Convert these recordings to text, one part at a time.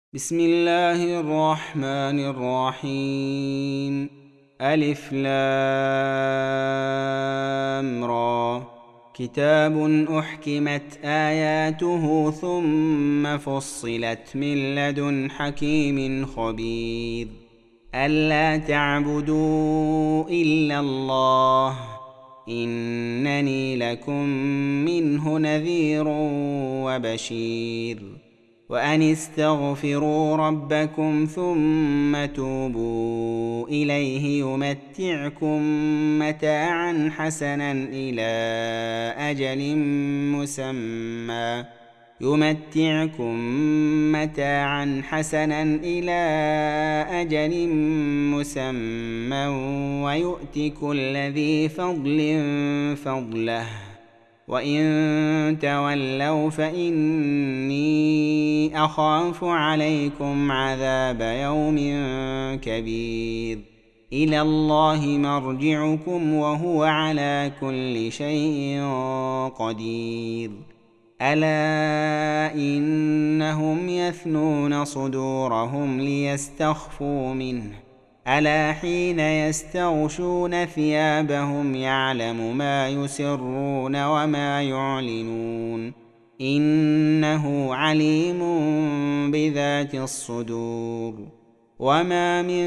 بسم الله الرحمن الرحيم. ألف لام را. كتاب أحكمت آياته ثم فصلت من لدن حكيم خبير. ألا تعبدوا إلا الله إنني لكم منه نذير وبشير. وأن استغفروا ربكم ثم توبوا إليه يمتعكم متاعا حسنا إلى أجل مسمى ويؤت كل ذي فضل فضله. وإن تولوا فإني أخاف عليكم عذاب يوم كبير. إلى الله مرجعكم وهو على كل شيء قدير. ألا إنهم يثنون صدورهم ليستخفوا منه ألا حين يستغشون ثيابهم يعلم ما يسرون وما يعلنون إنه عليم بذات الصدور. وما من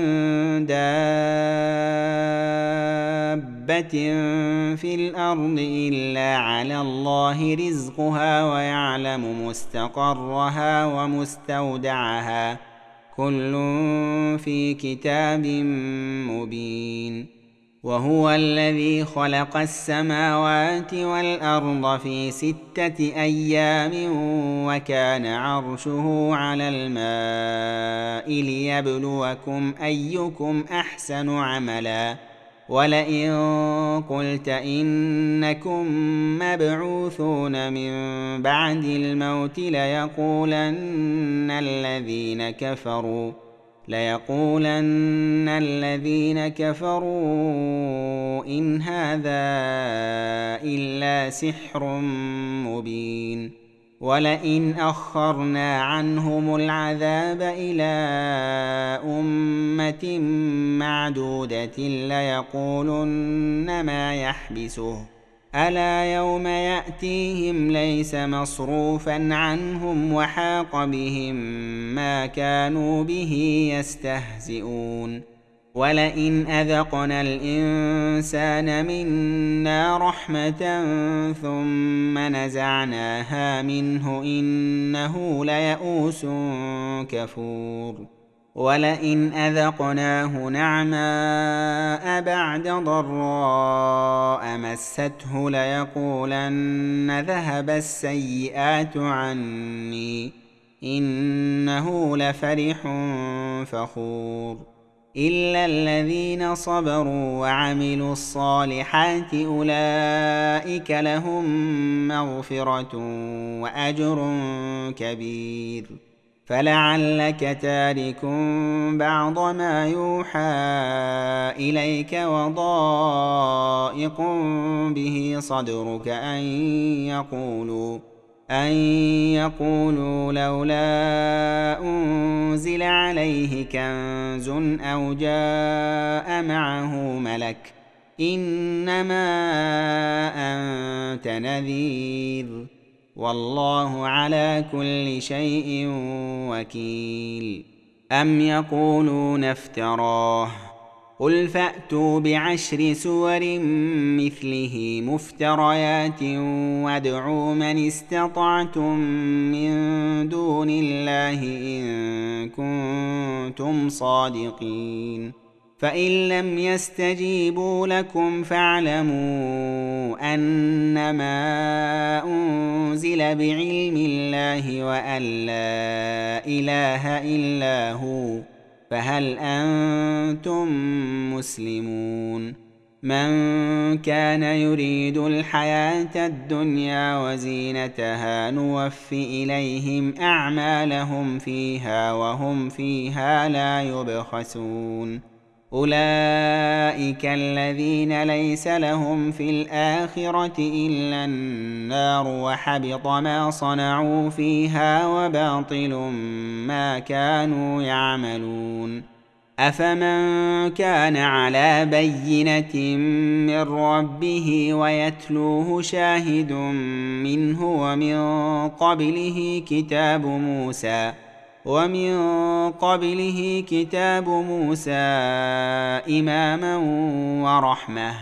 دابة في الأرض إلا على الله رزقها ويعلم مستقرها ومستودعها كل في كتاب مبين. وهو الذي خلق السماوات والأرض في 6 أيام وكان عرشه على الماء ليبلوكم أيكم أحسن عملا. ولئن قلت إنكم مبعوثون من بعد الموت ليقولن الذين كفروا إن هذا إلا سحر مبين. ولئن أخرنا عنهم العذاب إلى أمة معدودة ليقولن ما يحبسه ألا يوم يأتيهم ليس مصروفا عنهم وحاق بهم ما كانوا به يستهزئون. ولئن أذقنا الإنسان منا رحمة ثم نزعناها منه إنه ليئوس كفور. ولئن أذقناه نعماء بعد ضراء مسته ليقولن ذهب السيئات عني إنه لفرح فخور. إلا الذين صبروا وعملوا الصالحات أولئك لهم مغفرة وأجر كبير. فلعلك تارك بعض ما يوحى إليك وضائق به صدرك أن يقولوا لولا أنزل عليه كنز أو جاء معه ملك إنما أنت نذير والله على كل شيء وكيل. أم يقولون افتراه قل فأتوا ب10 سور مثله مفتريات وادعوا من استطعتم من دون الله إن كنتم صادقين. فإن لم يستجيبوا لكم فاعلموا أنما أنزل بعلم الله وأن لا إله إلا هو فهل أنتم مسلمون. من كان يريد الحياة الدنيا وزينتها نوف إليهم أعمالهم فيها وهم فيها لا يبخسون. أولئك الذين ليس لهم في الآخرة إلا النار وحبط ما صنعوا فيها وباطل ما كانوا يعملون أفمن كان على بينة من ربه ويتلوه شاهد منه ومن قبله كتاب موسى إماما ورحمة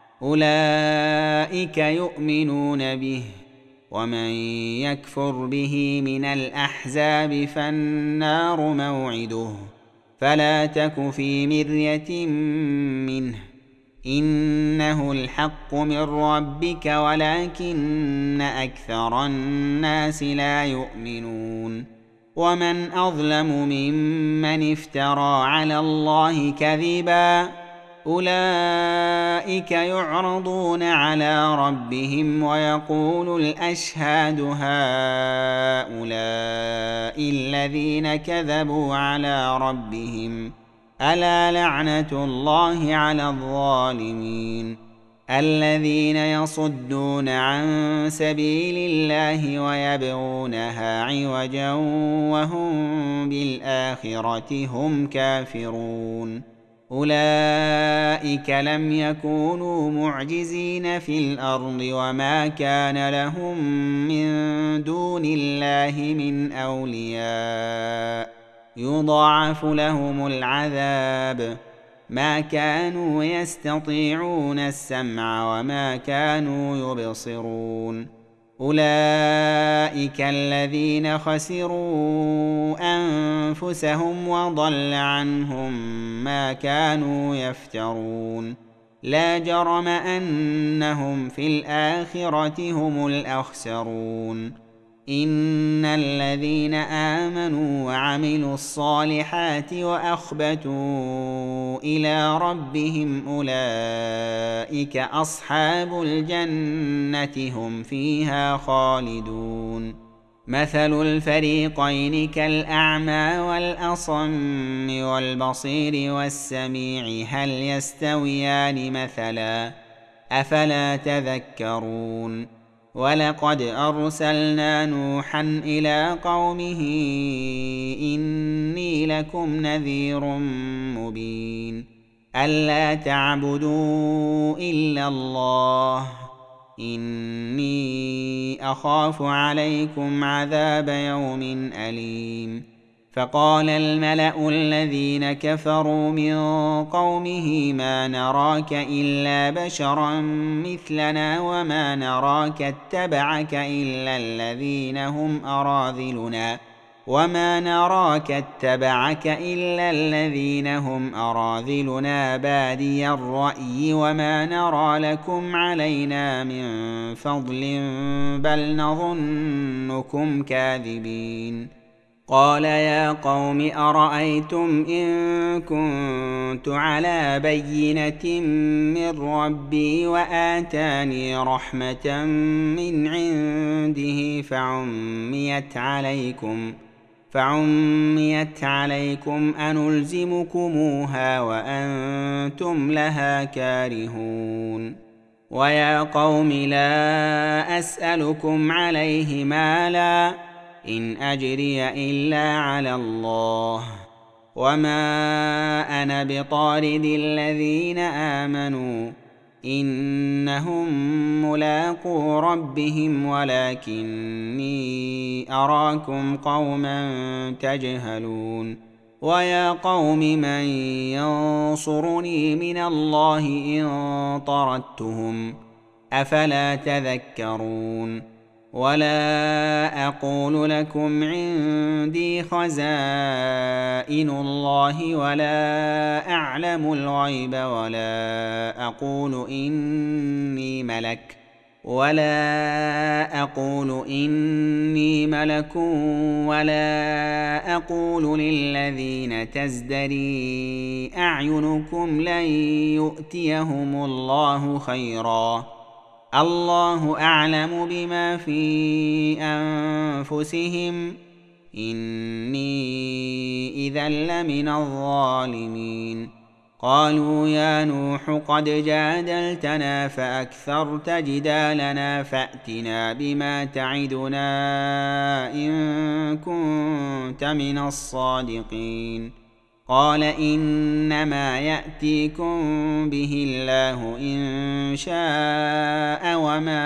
أولئك يؤمنون به ومن يكفر به من الأحزاب فالنار موعده فلا تك في مرية منه إنه الحق من ربك ولكن أكثر الناس لا يؤمنون ومن أظلم ممن افترى على الله كذبا أولئك يعرضون على ربهم ويقول الأشهاد هؤلاء الذين كذبوا على ربهم ألا لعنة الله على الظالمين الذين يصدون عن سبيل الله ويبغونها عوجا وهم بالآخرة هم كافرون أولئك لم يكونوا معجزين في الأرض وما كان لهم من دون الله من أولياء يضاعف لهم العذاب ما كانوا يستطيعون السمع وما كانوا يبصرون أولئك الذين خسروا أنفسهم وضل عنهم ما كانوا يفترون لا جرم أنهم في الآخرة هم الأخسرون إن الذين آمنوا وعملوا الصالحات وأخبتوا إلى ربهم أولئك أصحاب الجنة هم فيها خالدون مثل الفريقين كالأعمى والأصم والبصير والسميع هل يستويان مثلا أفلا تذكرون ولقد أرسلنا نوحا إلى قومه إني لكم نذير مبين ألا تعبدوا إلا الله إني أخاف عليكم عذاب يوم أليم فقال الملأ الذين كفروا من قومه ما نراك إلا بشرا مثلنا وما نراك اتبعك إلا الذين هم أراذلنا بادي الرأي وما نرى لكم علينا من فضل بل نظنكم كاذبين قال يا قوم أرأيتم إن كنت على بينة من ربي وآتاني رحمة من عنده فعميت عليكم أنلزمكموها وأنتم لها كارهون ويا قوم لا أسألكم عليه مالا إن أجري إلا على الله وما أنا بطارد الذين آمنوا إنهم ملاقو ربهم ولكني أراكم قوما تجهلون ويا قوم من ينصرني من الله إن طردتهم أفلا تذكرون ولا أقول لكم عندي خزائن الله ولا أعلم الغيب ولا أقول إني ملك ولا أقول للذين تزدري أعينكم لن يؤتيهم الله خيرا الله أعلم بما في أنفسهم إني إذا لمن الظالمين قالوا يا نوح قد جادلتنا فأكثرت جدالنا فأتنا بما تعدنا إن كنت من الصادقين. قال إنما يأتيكم به الله إن شاء وما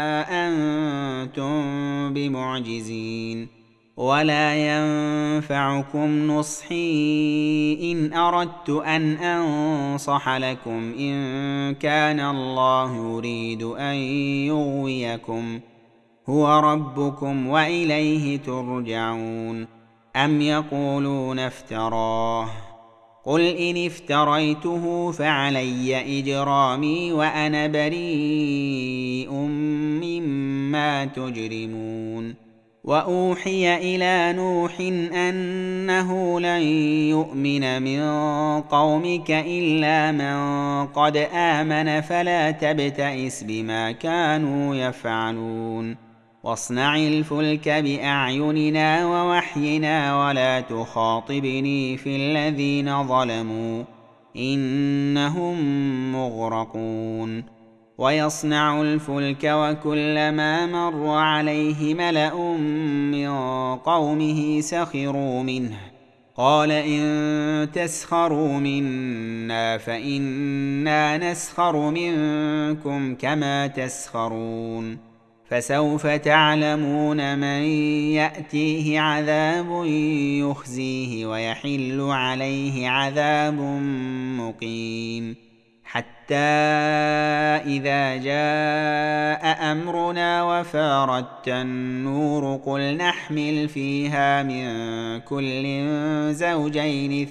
أنتم بمعجزين. ولا ينفعكم نصحي إن أردت أن أنصح لكم إن كان الله يريد أن يغويكم هو ربكم وإليه ترجعون. أم يقولون افتراه قل إن افتريته فعلي إجرامي وأنا بريء مما تجرمون. وأوحي إلى نوح أنه لن يؤمن من قومك إلا من قد آمن فلا تبتئس بما كانوا يفعلون. واصنع الفلك بأعيننا ووحينا ولا تخاطبني في الذين ظلموا إنهم مغرقون. ويصنع الفلك وكلما مر عليه ملأ من قومه سخروا منه قال إن تسخروا منا فإنا نسخر منكم كما تسخرون. فسوف تعلمون من يأتيه عذاب يخزيه ويحل عليه عذاب مقيم. حتى إذا جاء أمرنا وفارت النور قل نحمل فيها من كل زوجين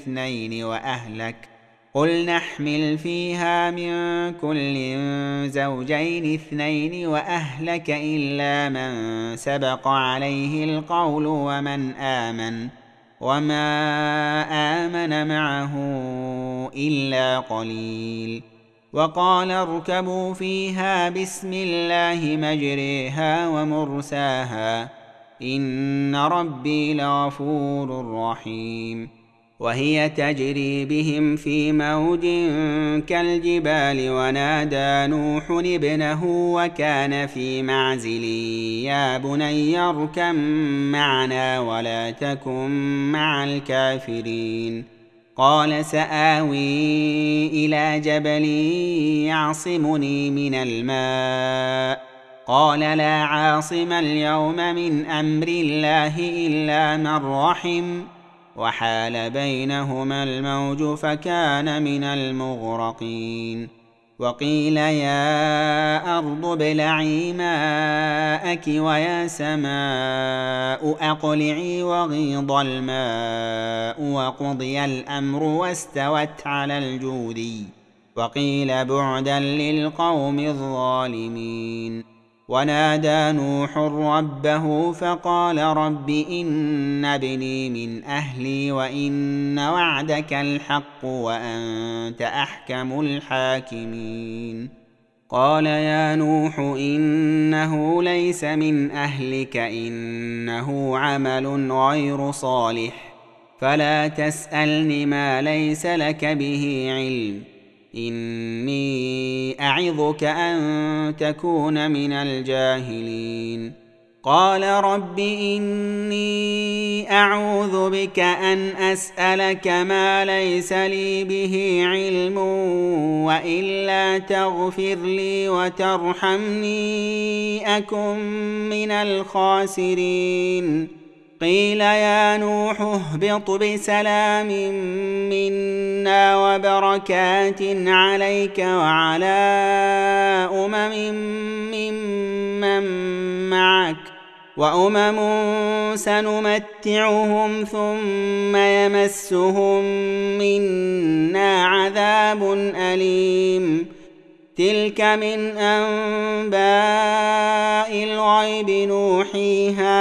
اثنين وأهلك إلا من سبق عليه القول ومن آمن وما آمن معه إلا قليل. وقال اركبوا فيها بسم الله مجريها ومرساها إن ربي لغفور رحيم. وهي تجري بهم في موج كالجبال ونادى نوح ابنه وكان في معزل يا بني اركب معنا ولا تكن مع الكافرين. قال سآوي إلى جبل يعصمني من الماء قال لا عاصم اليوم من أمر الله إلا من رحم وحال بينهما الموج فكان من المغرقين. وقيل يا أرض ابلعي ماءك ويا سماء أقلعي وغيض الماء وقضي الأمر واستوت على الجودي وقيل بعدا للقوم الظالمين. ونادى نوح ربه فقال رب إن ابني من أهلي وإن وعدك الحق وأنت أحكم الحاكمين. قال يا نوح إنه ليس من أهلك إنه عمل غير صالح فلا تسألني ما ليس لك به علم إني أعظك أن تكون من الجاهلين. قال رب إني أعوذ بك أن أسألك ما ليس لي به علم وإلا تغفر لي وترحمني أكن من الخاسرين. قيل يا نوح اهبط بسلام منا وبركات عليك وعلى ممن معك وأمم سنمتعهم ثم يمسهم منا عذاب أليم. تلك من أنباء الغيب نوحيها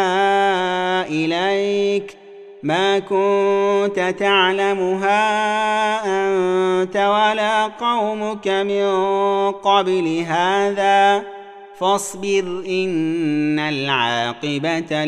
إليك ما كنت تعلمها أنت ولا قومك من قبل هذا فاصبر إن العاقبة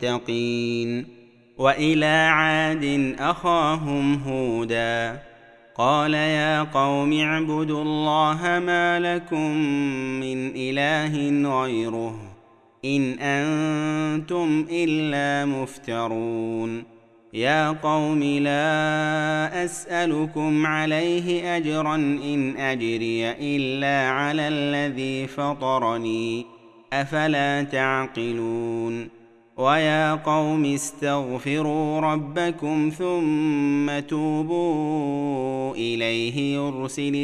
للمتقين. وإلى عاد أخاهم هودا قال يا قوم اعبدوا الله ما لكم من إله غيره إن أنتم إلا مفترون. يا قوم لا أسألكم عليه أجرا إن أجري إلا على الذي فطرني أفلا تعقلون. ويا قوم استغفروا ربكم ثم توبوا إليه يرسل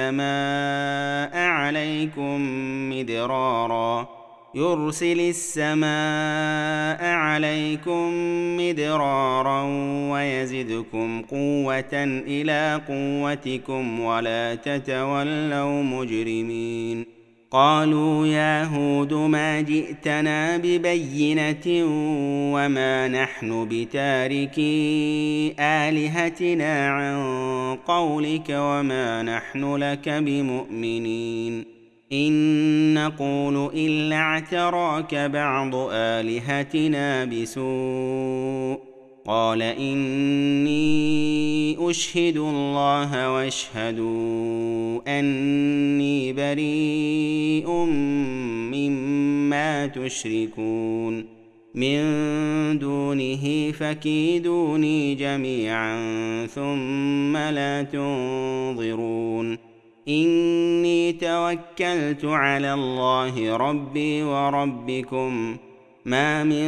السماء عليكم مدرارا ويزدكم قوة إلى قوتكم ولا تتولوا مجرمين. قالوا يا هود ما جئتنا ببينة وما نحن بتاركي آلهتنا عن قولك وما نحن لك بمؤمنين إن نقول إلا اعتراك بعض آلهتنا بسوء. قال إني أشهد الله واشهدوا أني بريء مما تشركون من دونه فكيدوني جميعا ثم لا تنظرون. إني توكلت على الله ربي وربكم ما من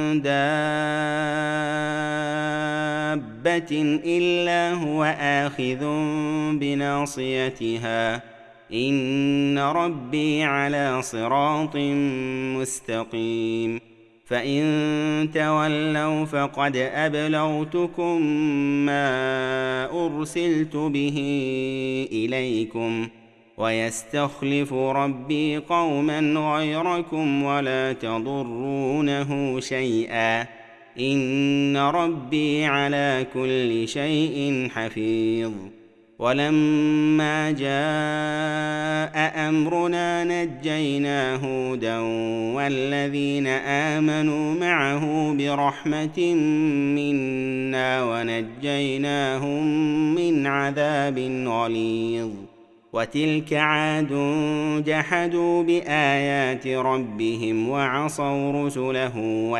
دابة إلا هو آخذ بناصيتها إن ربي على صراط مستقيم. فإن تولوا فقد أبلغتكم ما أرسلت به إليكم ويستخلف ربي قوما غيركم ولا تضرونه شيئا إن ربي على كل شيء حفيظ. ولما جاء أمرنا نجينا هودا والذين آمنوا معه برحمة منا ونجيناهم من عذاب غليظ. وتلك عاد جحدوا بآيات ربهم وعصوا رسله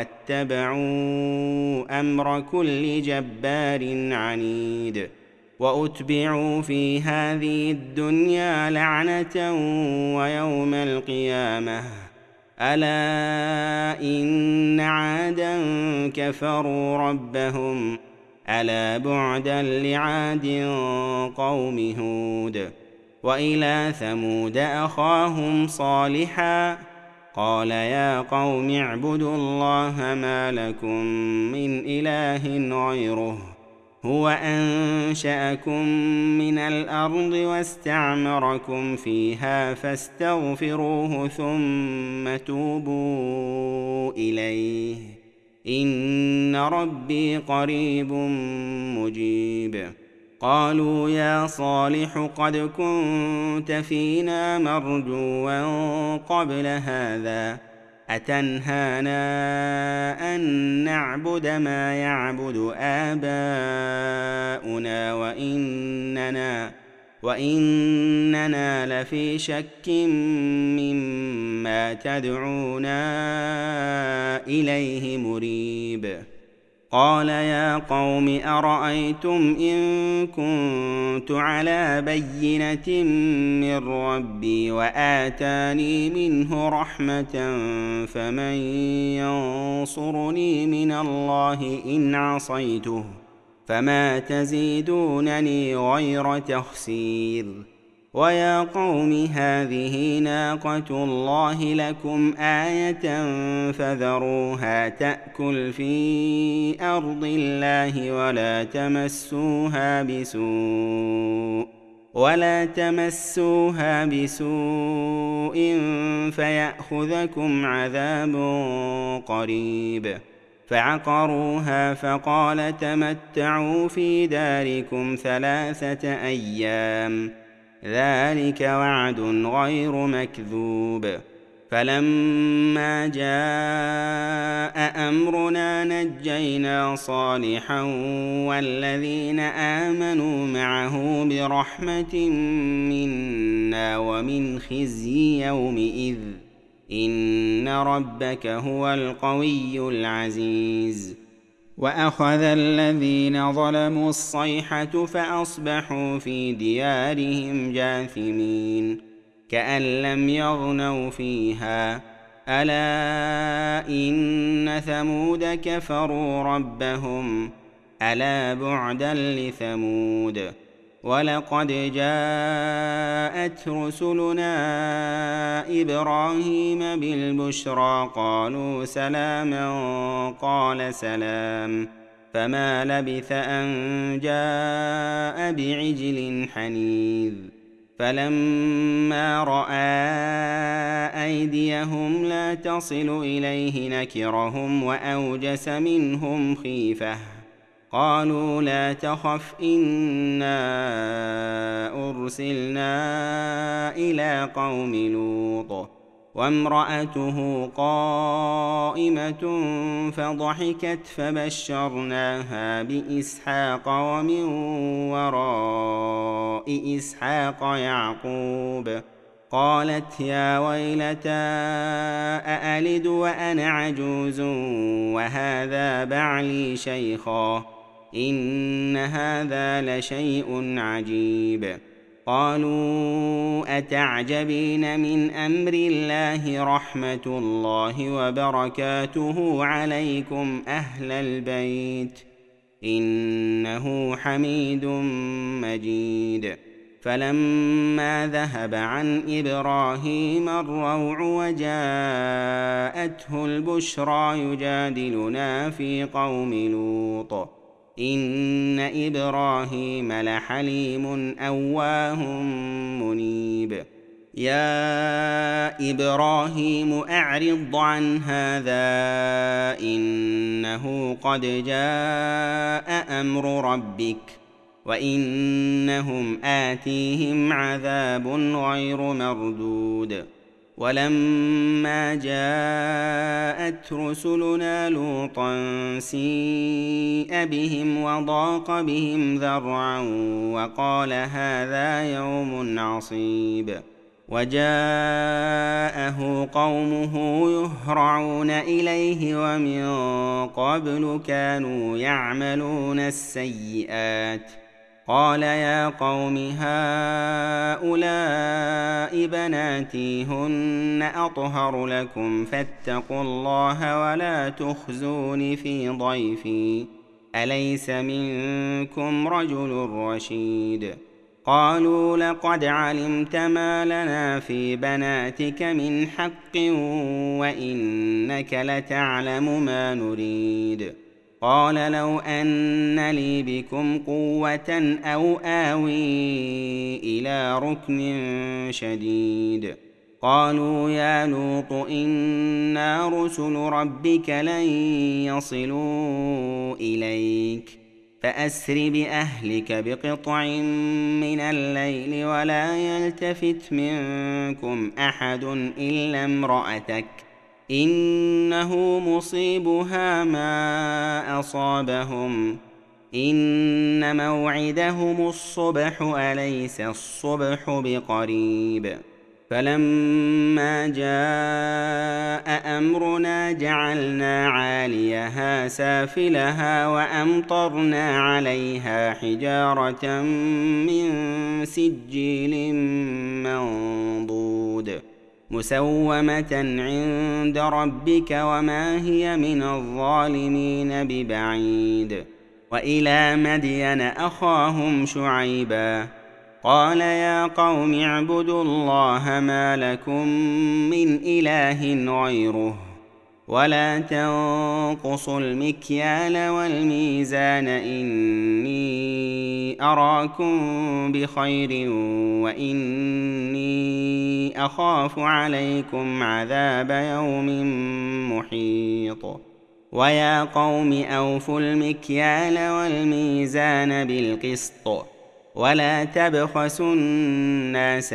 واتبعوا أمر كل جبار عنيد. وأتبعوا في هذه الدنيا لعنة ويوم القيامة ألا إن عادا كفروا ربهم ألا بعدا لعاد قوم هود. وإلى ثمود أخاهم صالحا قال يا قوم اعبدوا الله ما لكم من إله غيره هو أنشأكم من الأرض واستعمركم فيها فاستغفروه ثم توبوا إليه إن ربي قريب مجيب. قالوا يا صالح قد كنت فينا مرجوا قبل هذا أتنهانا أن نعبد ما يعبد آباؤنا وإننا لفي شك مما تدعونا إليه مريب. قال يا قوم أرأيتم إن كنت على بينة من ربي وآتاني منه رحمة فمن ينصرني من الله إن عصيته فما تزيدونني غير تخسير. ويا قوم هذه ناقة الله لكم آية فذروها تأكل في أرض الله ولا تمسوها بسوء فيأخذكم عذاب قريب. فعقروها فقال تمتعوا في داركم 3 أيام ذلك وعد غير مكذوب. فلما جاء أمرنا نجينا صالحا والذين آمنوا معه برحمة منا ومن خزي يومئذ إن ربك هو القوي العزيز. وأخذ الذين ظلموا الصيحة فأصبحوا في ديارهم جاثمين كأن لم يغنوا فيها ألا إن ثمود كفروا ربهم ألا بعدا لثمود. ولقد جاءت رسلنا إبراهيم بالبشرى قالوا سلاما قال سلام فما لبث أن جاء بعجل حنيذ. فلما رأى أيديهم لا تصل إليه نكرهم وأوجس منهم خيفة قالوا لا تخف إنا أرسلنا إلى قوم لوط وامرأته قائمة فضحكت فبشرناها بإسحاق ومن وراء إسحاق يعقوب قالت يا ويلتى أألد وأنا عجوز وهذا بعلي شيخا إن هذا لشيء عجيب. قالوا أتعجبين من أمر الله رحمة الله وبركاته عليكم أهل البيت إنه حميد مجيد. فلما ذهب عن إبراهيم الروع وجاءته البشرى يجادلنا في قوم لوط إن إبراهيم لحليم أواه منيب. يا إبراهيم أعرض عن هذا إنه قد جاء أمر ربك وإنهم آتيهم عذاب غير مردود. ولما جاءت رسلنا لوطا سيء بهم وضاق بهم ذرعا وقال هذا يوم عصيب. وجاءه قومه يهرعون إليه ومن قبل كانوا يعملون السيئات قال يا قوم هؤلاء بناتي هن أطهر لكم فاتقوا الله ولا تخزون في ضيفي أليس منكم رجل رشيد. قالوا لقد علمت ما لنا في بناتك من حق وإنك لتعلم ما نريد. قال لو أن لي بكم قوة أو آوي إلى ركن شديد. قالوا يا لوط إنا رسل ربك لن يصلوا إليك فأسر بأهلك بقطع من الليل ولا يلتفت منكم أحد إلا امرأتك إنه مصيبها ما أصابهم إن موعدهم الصبح أليس الصبح بقريب. فلما جاء أمرنا جعلنا عاليها سافلها وأمطرنا عليها حجارة من سجيل منضود مسومة عند ربك وما هي من الظالمين ببعيد. وإلى مدين أخاهم شعيبا قال يا قوم اعبدوا الله ما لكم من إله غيره ولا تنقصوا المكيال والميزان إني أراكم بخير وإني أخاف عليكم عذاب يوم محيط. ويا قوم أوفوا المكيال والميزان بالقسط ولا تبخسوا الناس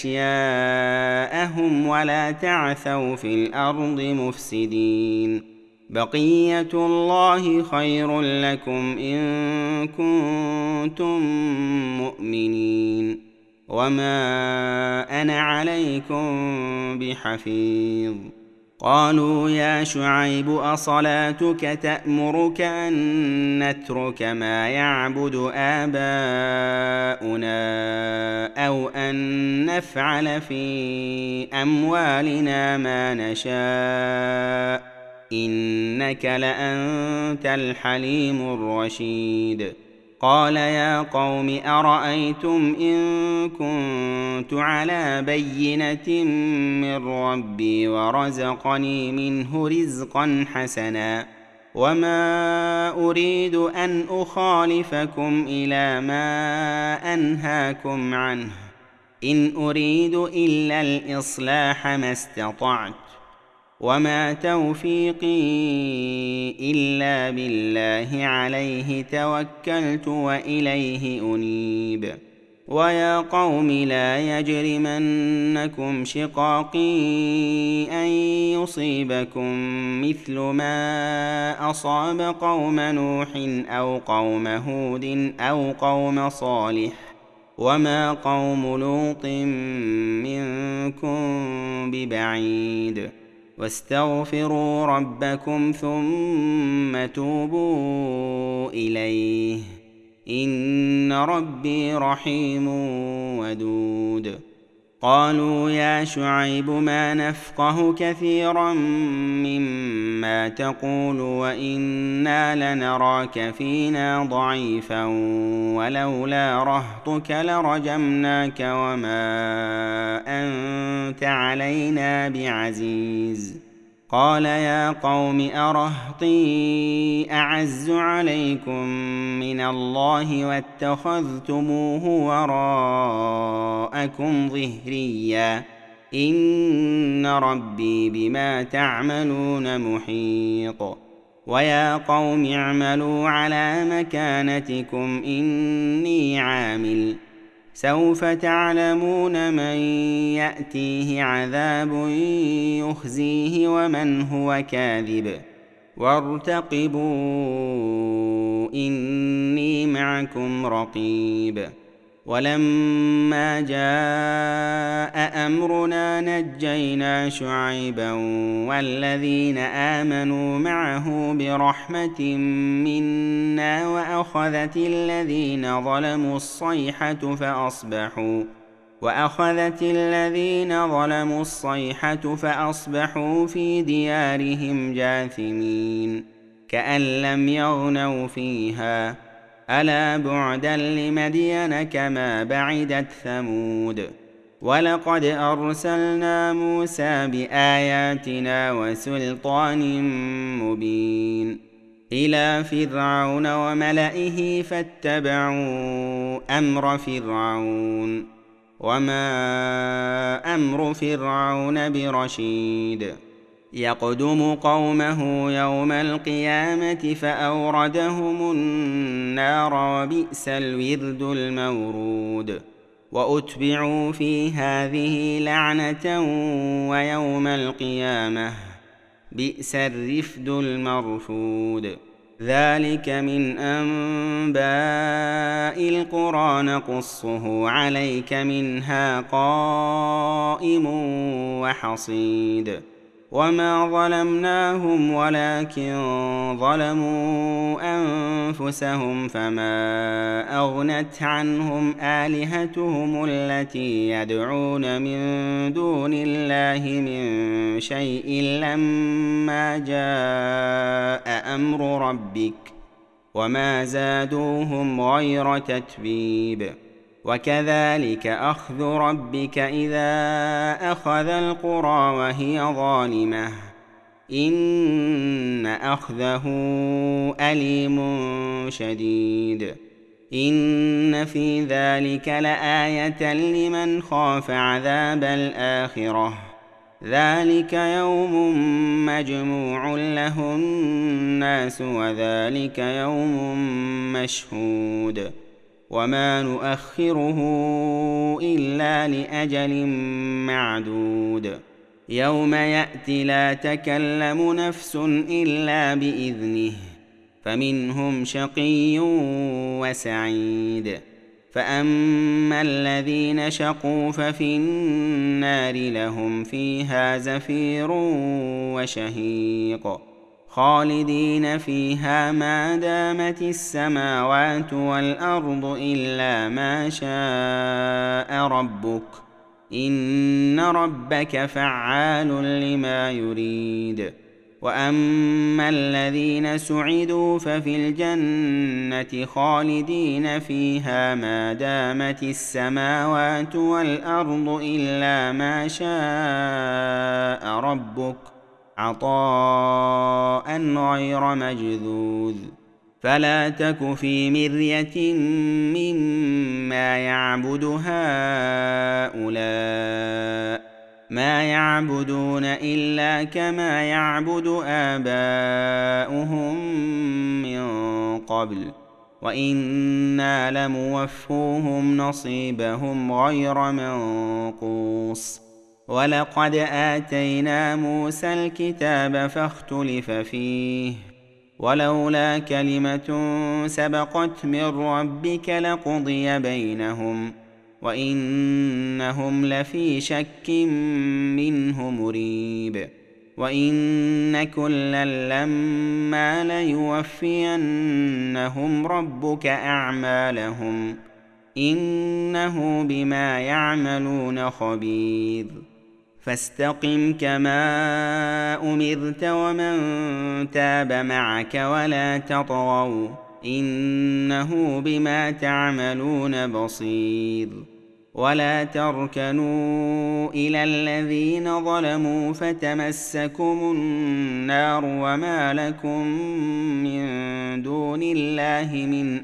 أشياءهم ولا تعثوا في الأرض مفسدين بقية الله خير لكم إن كنتم مؤمنين وما أنا عليكم بحفيظ قالوا يا شعيب أصلاتك تأمرك أن نترك ما يعبد آباؤنا أو أن نفعل في أموالنا ما نشاء إنك لأنت الحليم الرشيد قال يا قوم أرأيتم إن كنت على بينة من ربي ورزقني منه رزقا حسنا وما أريد أن أخالفكم إلى ما أنهاكم عنه إن أريد إلا الإصلاح ما استطعت وما توفيقي إلا بالله عليه توكلت وإليه أنيب ويا قوم لا يجرمنكم شقاقي أن يصيبكم مثل ما أصاب قوم نوح أو قوم هود أو قوم صالح وما قوم لوط منكم ببعيد واستغفروا ربكم ثم توبوا إليه إن ربي رحيم ودود قالوا يا شعيب ما نفقه كثيرا مما تقول وإنا لنراك فينا ضعيفا ولولا رهطك لرجمناك وما أنت علينا بعزيز قال يا قوم أرهطي أعز عليكم من الله واتخذتموه وراءكم ظهريا إن ربي بما تعملون محيط ويا قوم اعملوا على مكانتكم إني عامل سوف تعلمون من يأتيه عذاب يخزيه ومن هو كاذب وارتقبوا إني معكم رقيب ولما جاء أمرنا نجينا شعيبا والذين آمنوا معه برحمة منا وأخذت الذين ظلموا الصيحة فأصبحوا في ديارهم جاثمين كأن لم يغنوا فيها ألا بعدا لمدين كما بعدت ثمود ولقد أرسلنا موسى بآياتنا وسلطان مبين إلى فرعون وملئه فاتبعوا أمر فرعون وما أمر فرعون برشيد يقدم قومه يوم القيامة فأوردهم النار وبئس الورد المورود وأتبعوا في هذه لعنة ويوم القيامة بئس الرفد المرفود ذلك من أنباء القرى نقصه عليك منها قائم وحصيد وما ظلمناهم ولكن ظلموا أنفسهم فما أغنت عنهم آلهتهم التي يدعون من دون الله من شيء لما جاء أمر ربك وما زادوهم غير تتبيب وكذلك أخذ ربك إذا أخذ القرى وهي ظالمة إن أخذه أليم شديد إن في ذلك لآية لمن خاف عذاب الآخرة ذلك يوم مجموع له الناس وذلك يوم مشهود وما نؤخره إلا لأجل معدود يوم يأتي لا تكلم نفس إلا بإذنه فمنهم شقي وسعيد فأما الذين شقوا ففي النار لهم فيها زفير وشهيق خالدين فيها ما دامت السماوات والأرض إلا ما شاء ربك إن ربك فعال لما يريد وأما الذين سعدوا ففي الجنة خالدين فيها ما دامت السماوات والأرض إلا ما شاء ربك عطاء غير مجذوذ فلا تك في مرية مما يعبد هؤلاء ما يعبدون إلا كما يعبد آباؤهم من قبل وإنا لموفوهم نصيبهم غير منقوص ولقد آتينا موسى الكتاب فاختلف فيه ولولا كلمة سبقت من ربك لقضي بينهم وإنهم لفي شك منه مريب وإن كلا لما ليوفينهم ربك أعمالهم إنه بما يعملون خبير فاستقم كما أمرت ومن تاب معك ولا تطغوا إنه بما تعملون بصير ولا تركنوا إلى الذين ظلموا فتمسكم النار وما لكم من دون الله من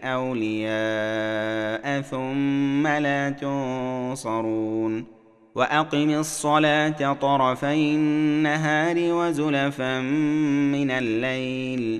أولياء ثم لا تنصرون وأقم الصلاة طرفي النهار وزلفا من الليل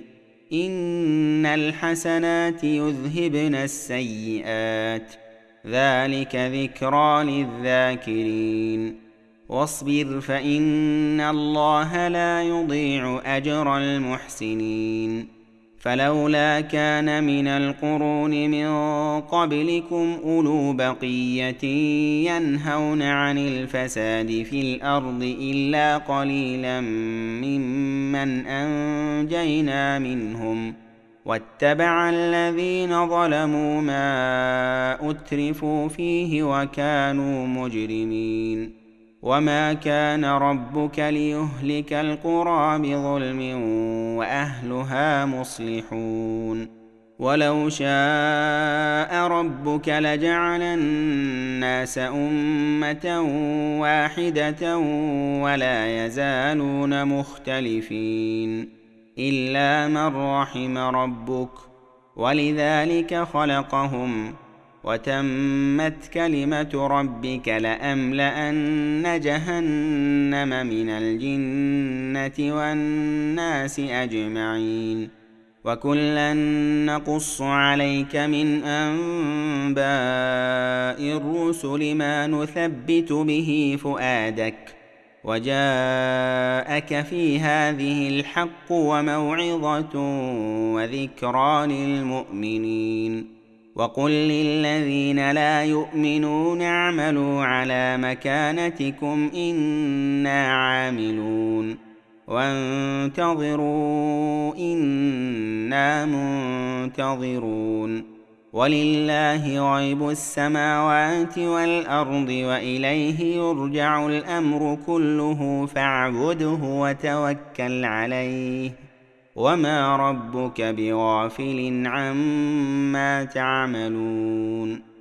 إن الحسنات يذهبن السيئات ذلك ذكرى للذاكرين واصبر فإن الله لا يضيع أجر المحسنين فلولا كان من القرون من قبلكم أولو بقية ينهون عن الفساد في الأرض إلا قليلا ممن أنجينا منهم واتبع الذين ظلموا ما أترفوا فيه وكانوا مجرمين وما كان ربك ليهلك القرى بظلم وأهلها مصلحون ولو شاء ربك لجعل الناس أمة واحدة ولا يزالون مختلفين إلا من رحم ربك ولذلك خلقهم وتمت كلمة ربك لأملأن جهنم من الجنة والناس أجمعين وكلا نقص عليك من أنباء الرسل ما نثبت به فؤادك وجاءك في هذه الحق وموعظة وذكرى للمؤمنين وقل للذين لا يؤمنون اعملوا على مكانتكم إنا عاملون وانتظروا إنا منتظرون ولله غيب السماوات والأرض وإليه يرجع الأمر كله فاعبده وتوكل عليه وما ربك بغافل عما تعملون